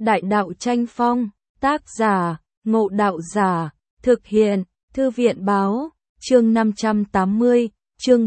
Đại đạo tranh phong, tác giả, Ngộ Đạo Giả, thực hiện, Thư viện báo, chương 580, chương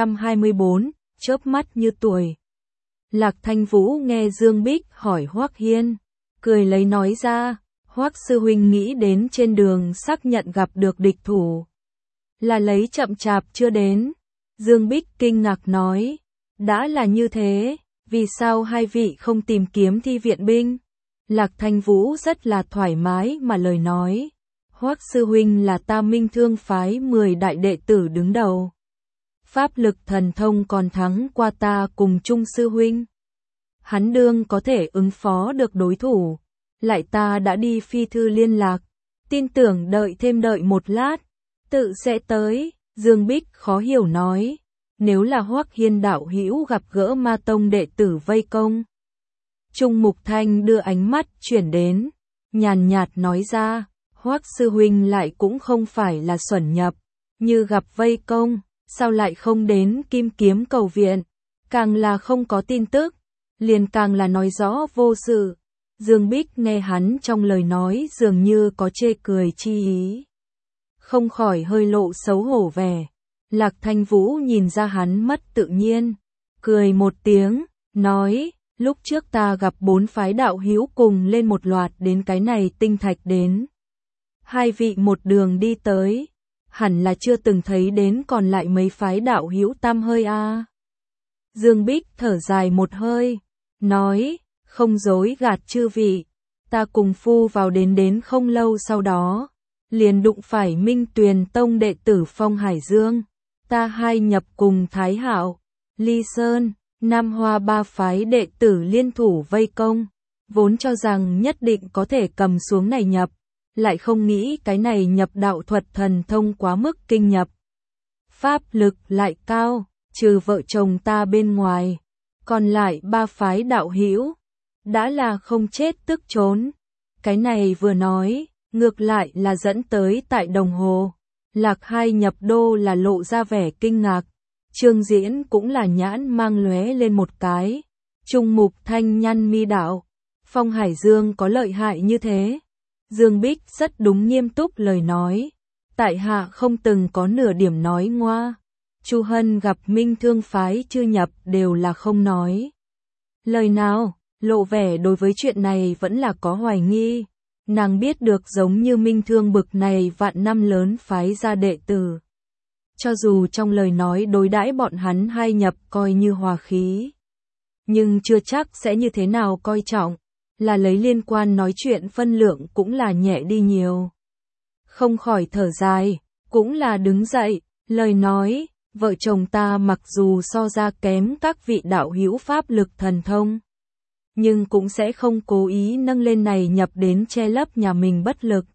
324, chớp mắt như tuổi. Lạc Thanh Vũ nghe Dương Bích hỏi Hoắc Hiên, cười lấy nói ra, Hoắc sư huynh nghĩ đến trên đường xác nhận gặp được địch thủ. Là lấy chậm chạp chưa đến. Dương Bích kinh ngạc nói, đã là như thế, vì sao hai vị không tìm kiếm thi viện binh? Lạc Thanh Vũ rất là thoải mái mà lời nói, Hoắc sư huynh là ta Minh Thương phái 10 đại đệ tử đứng đầu. Pháp lực thần thông còn thắng qua ta cùng Trung sư huynh. Hắn đương có thể ứng phó được đối thủ, lại ta đã đi phi thư liên lạc, tin tưởng đợi một lát, tự sẽ tới. Dương Bích khó hiểu nói, nếu là Hoắc Hiên đạo hữu gặp gỡ Ma Tông đệ tử vây công. Trung Mục Thanh đưa ánh mắt chuyển đến, nhàn nhạt nói ra, Hoắc sư huynh lại cũng không phải là xuẩn nhập, như gặp vây công, sao lại không đến Kim Kiếm cầu viện, càng là không có tin tức, liền càng là nói rõ vô sự. Dương Bích nghe hắn trong lời nói dường như có chê cười chi ý, không khỏi hơi lộ xấu hổ vẻ. Lạc Thanh Vũ nhìn ra hắn mất tự nhiên, cười một tiếng, nói, lúc trước ta gặp 4 phái đạo hữu cùng lên một loạt đến cái này tinh thạch đến. Hai vị một đường đi tới, hẳn là chưa từng thấy đến còn lại mấy phái đạo hữu tam hơi a. Dương Bích thở dài một hơi, nói, không dối gạt chư vị, ta cùng phu vào đến không lâu sau đó, liền đụng phải Minh Tuyền Tông đệ tử Phong Hải Dương, ta hai nhập cùng Thái Hạo, Ly Sơn, Nam Hoa 3 phái đệ tử liên thủ vây công, vốn cho rằng nhất định có thể cầm xuống này nhập, lại không nghĩ cái này nhập đạo thuật thần thông quá mức kinh nhập. Pháp lực lại cao, trừ vợ chồng ta bên ngoài, còn lại 3 phái đạo hữu đã là không chết tức trốn. Cái này vừa nói, ngược lại là dẫn tới tại đồng hồ. Lạc hai nhập đô là lộ ra vẻ kinh ngạc, Trương Diễn cũng là nhãn mang lóe lên một cái. Trung Mục Thanh nhăn mi đạo, Phong Hải Dương có lợi hại như thế? Dương Bích rất đúng nghiêm túc lời nói, tại hạ không từng có nửa điểm nói ngoa. Chu Hân gặp Minh Thương phái chưa nhập đều là không nói lời nào, lộ vẻ đối với chuyện này vẫn là có hoài nghi. Nàng biết được giống như Minh Thương bực này vạn năm lớn phái ra đệ tử, cho dù trong lời nói đối đãi bọn hắn hai nhập coi như hòa khí, nhưng chưa chắc sẽ như thế nào coi trọng, là lấy liên quan nói chuyện phân lượng cũng là nhẹ đi nhiều. Không khỏi thở dài, cũng là đứng dậy, lời nói, vợ chồng ta mặc dù so ra kém các vị đạo hữu pháp lực thần thông, nhưng cũng sẽ không cố ý nâng lên này nhập đến che lấp nhà mình bất lực.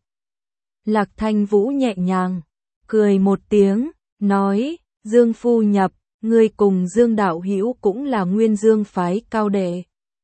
Lạc Thanh Vũ nhẹ nhàng, cười một tiếng, nói, Dương phu nhập, ngươi cùng Dương đạo hữu cũng là Nguyên Dương phái cao đệ.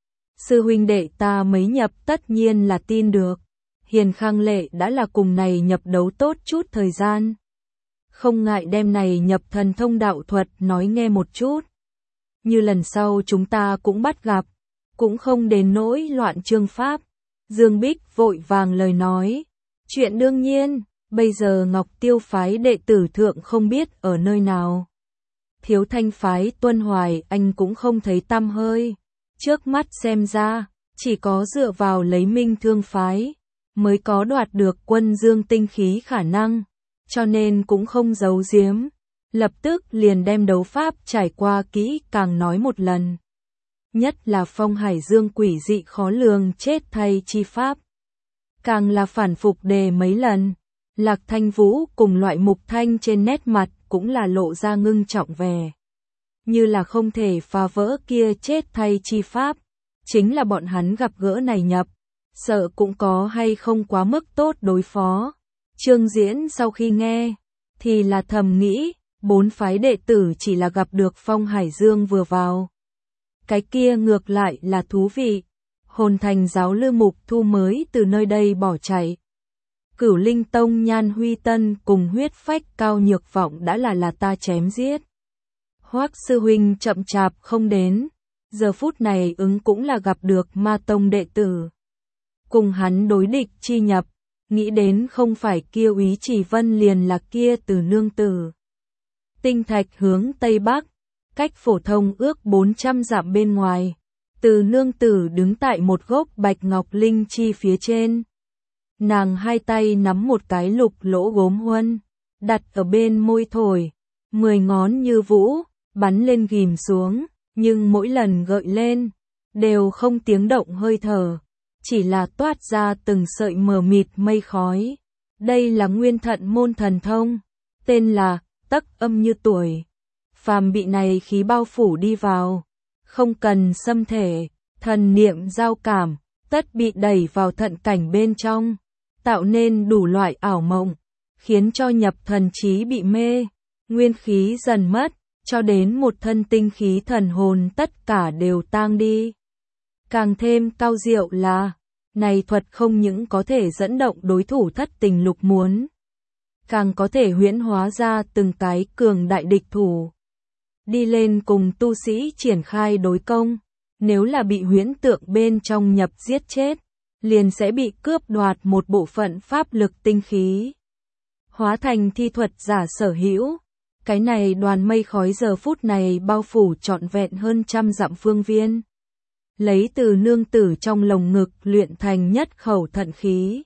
Sư huynh đệ ta mấy nhập tất nhiên là tin được, Hiền Khang Lệ đã là cùng này nhập đấu tốt chút thời gian. Không ngại đem này nhập thần thông đạo thuật nói nghe một chút. Như lần sau chúng ta cũng bắt gặp, cũng không đến nỗi loạn chương pháp. Dương Bích vội vàng lời nói, chuyện đương nhiên, bây giờ Ngọc Tiêu phái đệ tử thượng không biết ở nơi nào. Thiếu Thanh phái Tuân Hoài anh cũng không thấy tăm hơi, trước mắt xem ra, chỉ có dựa vào lấy Minh Thương phái, mới có đoạt được Quân Dương tinh khí khả năng, cho nên cũng không giấu giếm, lập tức liền đem đấu pháp trải qua kỹ càng nói một lần. Nhất là Phong Hải Dương quỷ dị khó lường chết thay chi pháp, càng là phản phục đề mấy lần. Lạc Thanh Vũ cùng Loại Mục Thanh trên nét mặt cũng là lộ ra ngưng trọng vẻ, như là không thể phá vỡ kia chết thay chi pháp, chính là bọn hắn gặp gỡ này nhập, sợ cũng có hay không quá mức tốt đối phó. Trương Diễn sau khi nghe, thì là thầm nghĩ, 4 phái đệ tử chỉ là gặp được Phong Hải Dương vừa vào. Cái kia ngược lại là thú vị, Hồn Thành giáo Lư Mục Thu mới từ nơi đây bỏ chạy. Cửu Linh Tông Nhan Huy Tân cùng Huyết Phách Cao Nhược Vọng đã là ta chém giết. Hoắc sư huynh chậm chạp không đến, giờ phút này ứng cũng là gặp được Ma Tông đệ tử. cùng hắn đối địch chi nhập, nghĩ đến không phải kia Úy Chỉ Vân liền là kia Từ Nương Tử. Tinh thạch hướng Tây Bắc, cách phổ thông ước 400 dặm bên ngoài, Từ Nương Tử đứng tại một gốc bạch ngọc linh chi phía trên. Nàng hai tay nắm một cái lục lỗ gốm huân, đặt ở bên môi thổi, 10 ngón như vũ, bắn lên ghim xuống, nhưng mỗi lần gợi lên, đều không tiếng động hơi thở, chỉ là toát ra từng sợi mờ mịt mây khói. Đây là nguyên thận môn thần thông, tên là tắc âm như tuổi. Phàm bị này khí bao phủ đi vào, không cần xâm thể, thần niệm giao cảm, tất bị đẩy vào thận cảnh bên trong, tạo nên đủ loại ảo mộng, khiến cho nhập thần trí bị mê, nguyên khí dần mất, cho đến một thân tinh khí thần hồn tất cả đều tang đi. Càng thêm cao diệu là, này thuật không những có thể dẫn động đối thủ thất tình lục muốn, càng có thể huyễn hóa ra từng cái cường đại địch thủ. Đi lên cùng tu sĩ triển khai đối công, nếu là bị huyễn tượng bên trong nhập giết chết, liền sẽ bị cướp đoạt một bộ phận pháp lực tinh khí, hóa thành thi thuật giả sở hữu. Cái này đoàn mây khói giờ phút này bao phủ trọn vẹn hơn 100 dặm phương viên. Lấy Từ Nương Tử trong lồng ngực luyện thành nhất khẩu thận khí.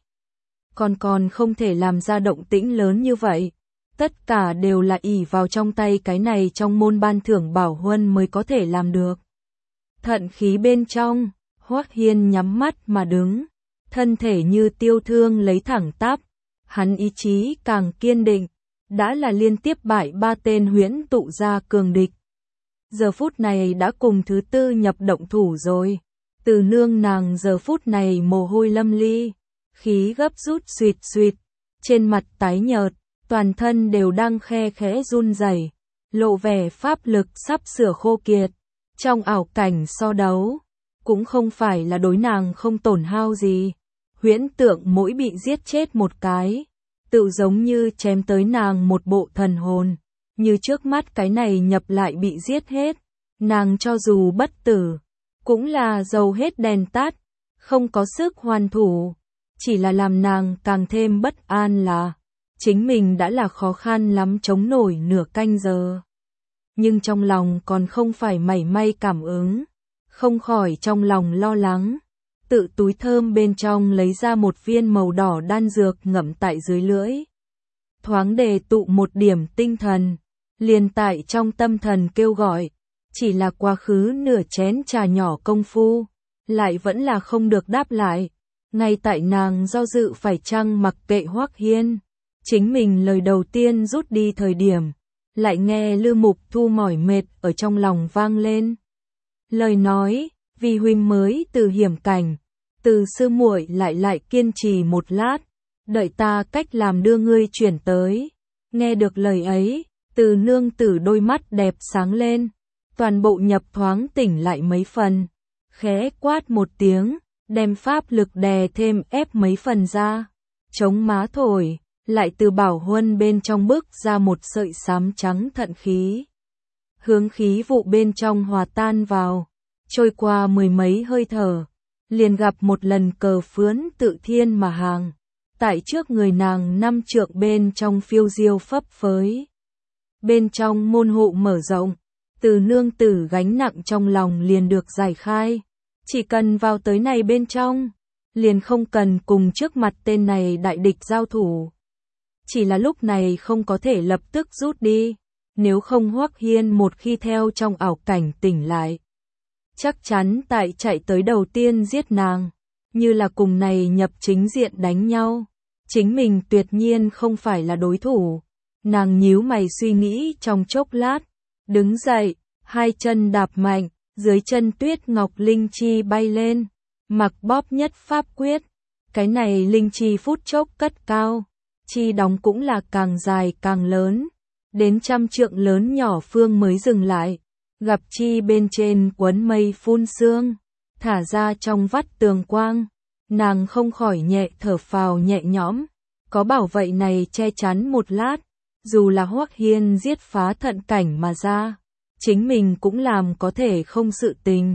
Còn không thể làm ra động tĩnh lớn như vậy. Tất cả đều là ỷ vào trong tay cái này trong môn ban thưởng bảo huân mới có thể làm được. Thận khí bên trong, Hoắc Hiên nhắm mắt mà đứng, thân thể như tiêu thương lấy thẳng tắp, hắn ý chí càng kiên định, đã là liên tiếp bại 3 tên huyễn tụ gia cường địch. Giờ phút này đã cùng thứ tư nhập động thủ rồi. Từ Nương nàng giờ phút này mồ hôi lâm ly, khí gấp rút suýt suýt, trên mặt tái nhợt, toàn thân đều đang khe khẽ run rẩy, lộ vẻ pháp lực sắp sửa khô kiệt. Trong ảo cảnh so đấu, cũng không phải là đối nàng không tổn hao gì. Huyễn tượng mỗi bị giết chết một cái, tự giống như chém tới nàng một bộ thần hồn, như trước mắt cái này nhập lại bị giết hết, nàng cho dù bất tử, cũng là dầu hết đèn tắt, không có sức hoàn thủ, chỉ là làm nàng càng thêm bất an là, chính mình đã là khó khăn lắm chống nổi nửa canh giờ. Nhưng trong lòng còn không phải mảy may cảm ứng, không khỏi trong lòng lo lắng. Tự túi thơm bên trong lấy ra một viên màu đỏ đan dược ngậm tại dưới lưỡi. Thoáng đề tụ một điểm tinh thần, liền tại trong tâm thần kêu gọi, chỉ là quá khứ nửa chén trà nhỏ công phu, lại vẫn là không được đáp lại. Ngay tại nàng do dự phải chăng mặc kệ Hoắc Hiên, chính mình lời đầu tiên rút đi thời điểm, lại nghe Lư Mục Thu mỏi mệt ở trong lòng vang lên. Lời nói, vì huynh mới từ hiểm cảnh, Từ sư muội lại kiên trì một lát, đợi ta cách làm đưa ngươi chuyển tới. Nghe được lời ấy, Từ Nương Tử đôi mắt đẹp sáng lên, toàn bộ nhập thoáng tỉnh lại mấy phần, khẽ quát một tiếng, đem pháp lực đè thêm ép mấy phần ra, chống má thổi, lại từ bảo huân bên trong bức ra một sợi xám trắng thận khí. Hướng khí vụ bên trong hòa tan vào, trôi qua mười mấy hơi thở, liền gặp một lần cờ phướn tự thiên mà hàng, tại trước người nàng 5 trượng bên trong phiêu diêu phấp phới. Bên trong môn hộ mở rộng, Từ Nương Tử gánh nặng trong lòng liền được giải khai, chỉ cần vào tới này bên trong, liền không cần cùng trước mặt tên này đại địch giao thủ. Chỉ là lúc này không có thể lập tức rút đi, nếu không Hoắc Hiên một khi theo trong ảo cảnh tỉnh lại, chắc chắn tại chạy tới đầu tiên giết nàng, như là cùng này nhập chính diện đánh nhau, chính mình tuyệt nhiên không phải là đối thủ. Nàng nhíu mày suy nghĩ trong chốc lát, đứng dậy, hai chân đạp mạnh, dưới chân tuyết ngọc linh chi bay lên, mặc bóp nhất pháp quyết, cái này linh chi phút chốc cất cao, chi đóng cũng là càng dài càng lớn, đến 100 trượng lớn nhỏ phương mới dừng lại, gặp chi bên trên quấn mây phun sương, thả ra trong vắt tường quang, nàng không khỏi nhẹ thở phào nhẹ nhõm, có bảo vậy này che chắn một lát, dù là Hoắc Hiên giết phá thận cảnh mà ra, chính mình cũng làm có thể không sự tình,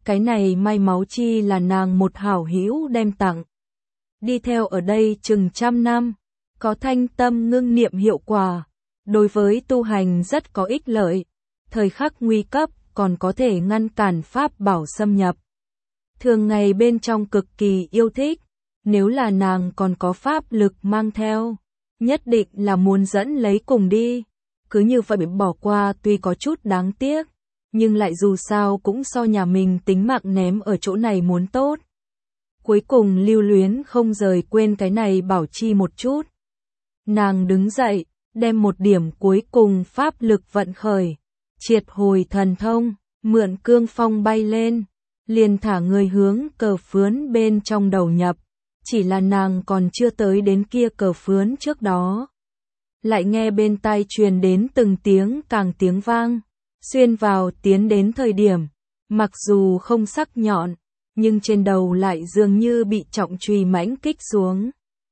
cái này may máu chi là nàng một hảo hữu đem tặng. Đi theo ở đây chừng 100 năm, có thanh tâm ngưng niệm hiệu quả, đối với tu hành rất có ích lợi, thời khắc nguy cấp còn có thể ngăn cản pháp bảo xâm nhập. Thường ngày bên trong cực kỳ yêu thích, nếu là nàng còn có pháp lực mang theo, nhất định là muốn dẫn lấy cùng đi. Cứ như vậy bỏ qua tuy có chút đáng tiếc, nhưng lại dù sao cũng so nhà mình tính mạng ném ở chỗ này muốn tốt. Cuối cùng Lưu Luyến không rời quên cái này bảo chi một chút. Nàng đứng dậy, đem một điểm cuối cùng pháp lực vận khởi, triệt hồi thần thông, mượn cương phong bay lên, liền thả người hướng cờ phướn bên trong đầu nhập. Chỉ là nàng còn chưa tới đến kia cờ phướn trước đó. Lại nghe bên tai truyền đến từng tiếng càng tiếng vang, xuyên vào tiến đến thời điểm, mặc dù không sắc nhọn, nhưng trên đầu lại dường như bị trọng chùy mãnh kích xuống.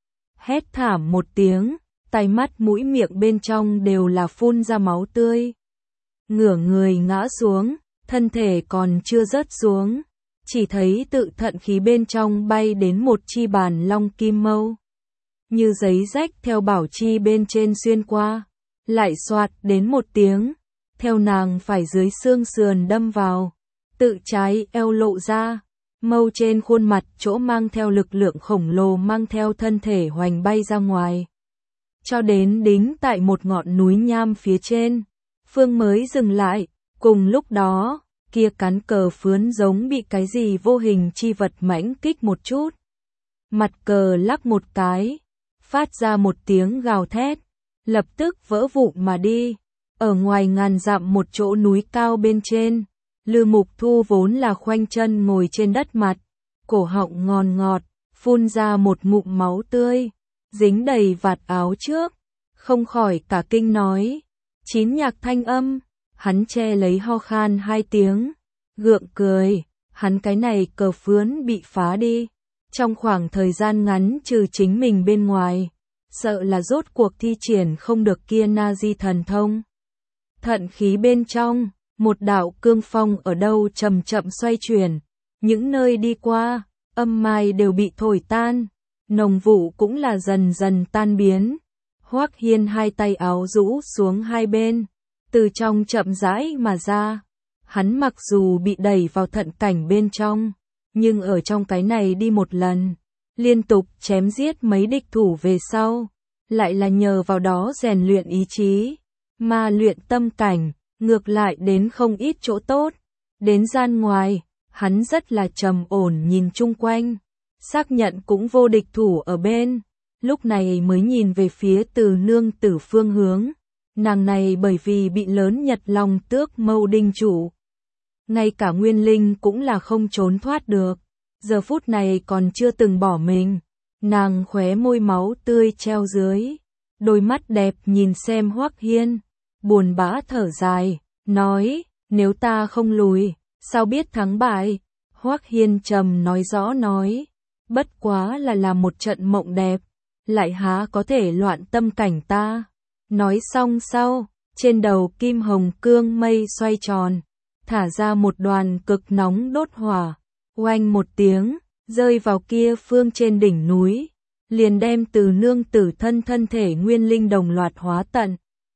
Hét thảm một tiếng, tai mắt mũi miệng bên trong đều là phun ra máu tươi. Ngửa người ngã xuống, thân thể còn chưa rớt xuống, chỉ thấy tự thận khí bên trong bay đến một chi bàn long kim mâu. Như giấy rách theo bảo chi bên trên xuyên qua, lại xoạt đến một tiếng, theo nàng phải dưới xương sườn đâm vào, tự trái eo lộ ra, mâu trên khuôn mặt chỗ mang theo lực lượng khổng lồ mang theo thân thể hoành bay ra ngoài. Cho đến đính tại một ngọn núi nham phía trên, Phương mới dừng lại, cùng lúc đó, kia cán cờ phướn giống bị cái gì vô hình chi vật mãnh kích một chút. Mặt cờ lắc một cái, phát ra một tiếng gào thét, lập tức vỡ vụn mà đi. Ở ngoài ngàn dặm một chỗ núi cao bên trên, Lư Mục Thu vốn là khoanh chân ngồi trên đất mặt, cổ họng ngòn ngọt, phun ra một ngụm máu tươi, dính đầy vạt áo trước, không khỏi cả kinh nói, chín nhạc thanh âm, hắn che lấy ho khan 2 tiếng, gượng cười, hắn cái này cờ phướn bị phá đi, trong khoảng thời gian ngắn trừ chính mình bên ngoài, sợ là rốt cuộc thi triển không được kia na di thần thông. Thận khí bên trong, một đạo cương phong ở đâu chậm chậm xoay chuyển, những nơi đi qua, âm mai đều bị thổi tan, nồng vụ cũng là dần dần tan biến. Hoắc Hiên hai tay áo rũ xuống hai bên, từ trong chậm rãi mà ra. Hắn mặc dù bị đẩy vào thận cảnh bên trong, nhưng ở trong cái này đi một lần, liên tục chém giết mấy địch thủ về sau, lại là nhờ vào đó rèn luyện ý chí, mà luyện tâm cảnh, ngược lại đến không ít chỗ tốt. Đến gian ngoài, hắn rất là trầm ổn nhìn chung quanh, xác nhận cũng vô địch thủ ở bên, lúc này mới nhìn về phía Từ nương tử phương hướng. Nàng này bởi vì bị lớn Nhật Long Tước mâu đinh chủ, ngay cả Nguyên Linh cũng là không trốn thoát được, giờ phút này còn chưa từng bỏ mình. Nàng khóe môi máu tươi treo dưới, đôi mắt đẹp nhìn xem Hoắc Hiên, buồn bã thở dài, nói, nếu ta không lùi, sao biết thắng bại? Hoắc Hiên trầm nói rõ nói, bất quá là làm một trận mộng đẹp, lại há có thể loạn tâm cảnh ta. Nói xong sau, trên đầu kim hồng cương mây xoay tròn, thả ra một đoàn cực nóng đốt hỏa, oanh một tiếng, rơi vào kia phương trên đỉnh núi, liền đem Từ nương tử thân thể nguyên linh đồng loạt hóa tận.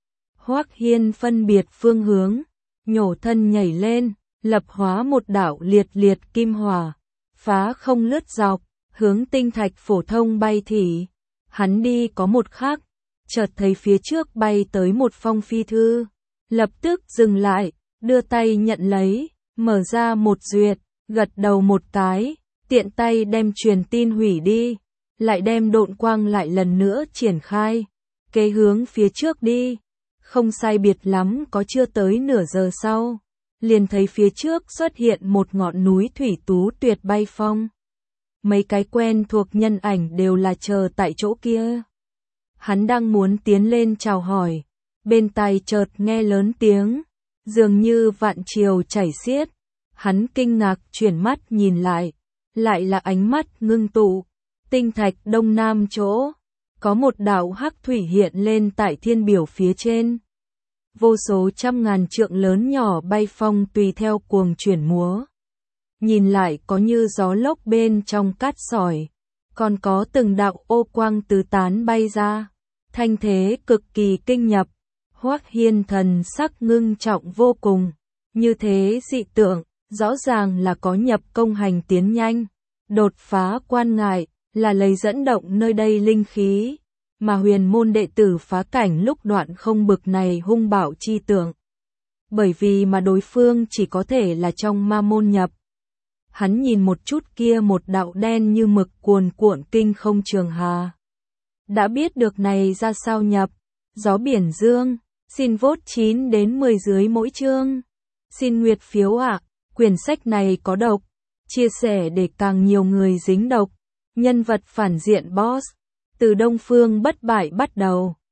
Hoắc Hiên phân biệt phương hướng, nhổ thân nhảy lên, lập hóa một đạo liệt liệt kim hỏa, phá không lướt dọc, hướng tinh thạch phổ thông bay thỉ. Hắn đi có một khắc, chợt thấy phía trước bay tới một phong phi thư, lập tức dừng lại, đưa tay nhận lấy, mở ra một duyệt, gật đầu một cái, tiện tay đem truyền tin hủy đi, lại đem độn quang lại lần nữa triển khai, kế hướng phía trước đi. Không sai biệt lắm có chưa tới nửa giờ sau, liền thấy phía trước xuất hiện một ngọn núi thủy tú tuyệt bay phong. Mấy cái quen thuộc nhân ảnh đều là chờ tại chỗ kia. Hắn đang muốn tiến lên chào hỏi, bên tai chợt nghe lớn tiếng, dường như vạn triều chảy xiết. Hắn kinh ngạc chuyển mắt nhìn lại là ánh mắt ngưng tụ, tinh thạch đông nam chỗ, có một đạo hắc thủy hiện lên tại thiên biểu phía trên. Vô số trăm ngàn trượng lớn nhỏ bay phong tùy theo cuồng chuyển múa. nhìn lại có như gió lốc bên trong cát sỏi, còn có từng đạo ô quang tứ tán bay ra, thanh thế cực kỳ kinh nhập. Hoắc Hiên thần sắc ngưng trọng vô cùng, như thế dị tượng, rõ ràng là có nhập công hành tiến nhanh, đột phá quan ngại, là lấy dẫn động nơi đây linh khí, mà huyền môn đệ tử phá cảnh lúc đoạn không bực này hung bạo chi tưởng. Bởi vì mà đối phương chỉ có thể là trong ma môn nhập. Hắn nhìn một chút kia một đạo đen như mực cuồn cuộn kinh không trường hà. Đã biết được này ra sao nhập, gió biển dương, xin vote 9 đến 10 dưới mỗi chương. Xin nguyệt phiếu ạ, quyển sách này có độc, chia sẻ để càng nhiều người dính độc. Nhân vật phản diện boss, từ Đông Phương bất bại bắt đầu.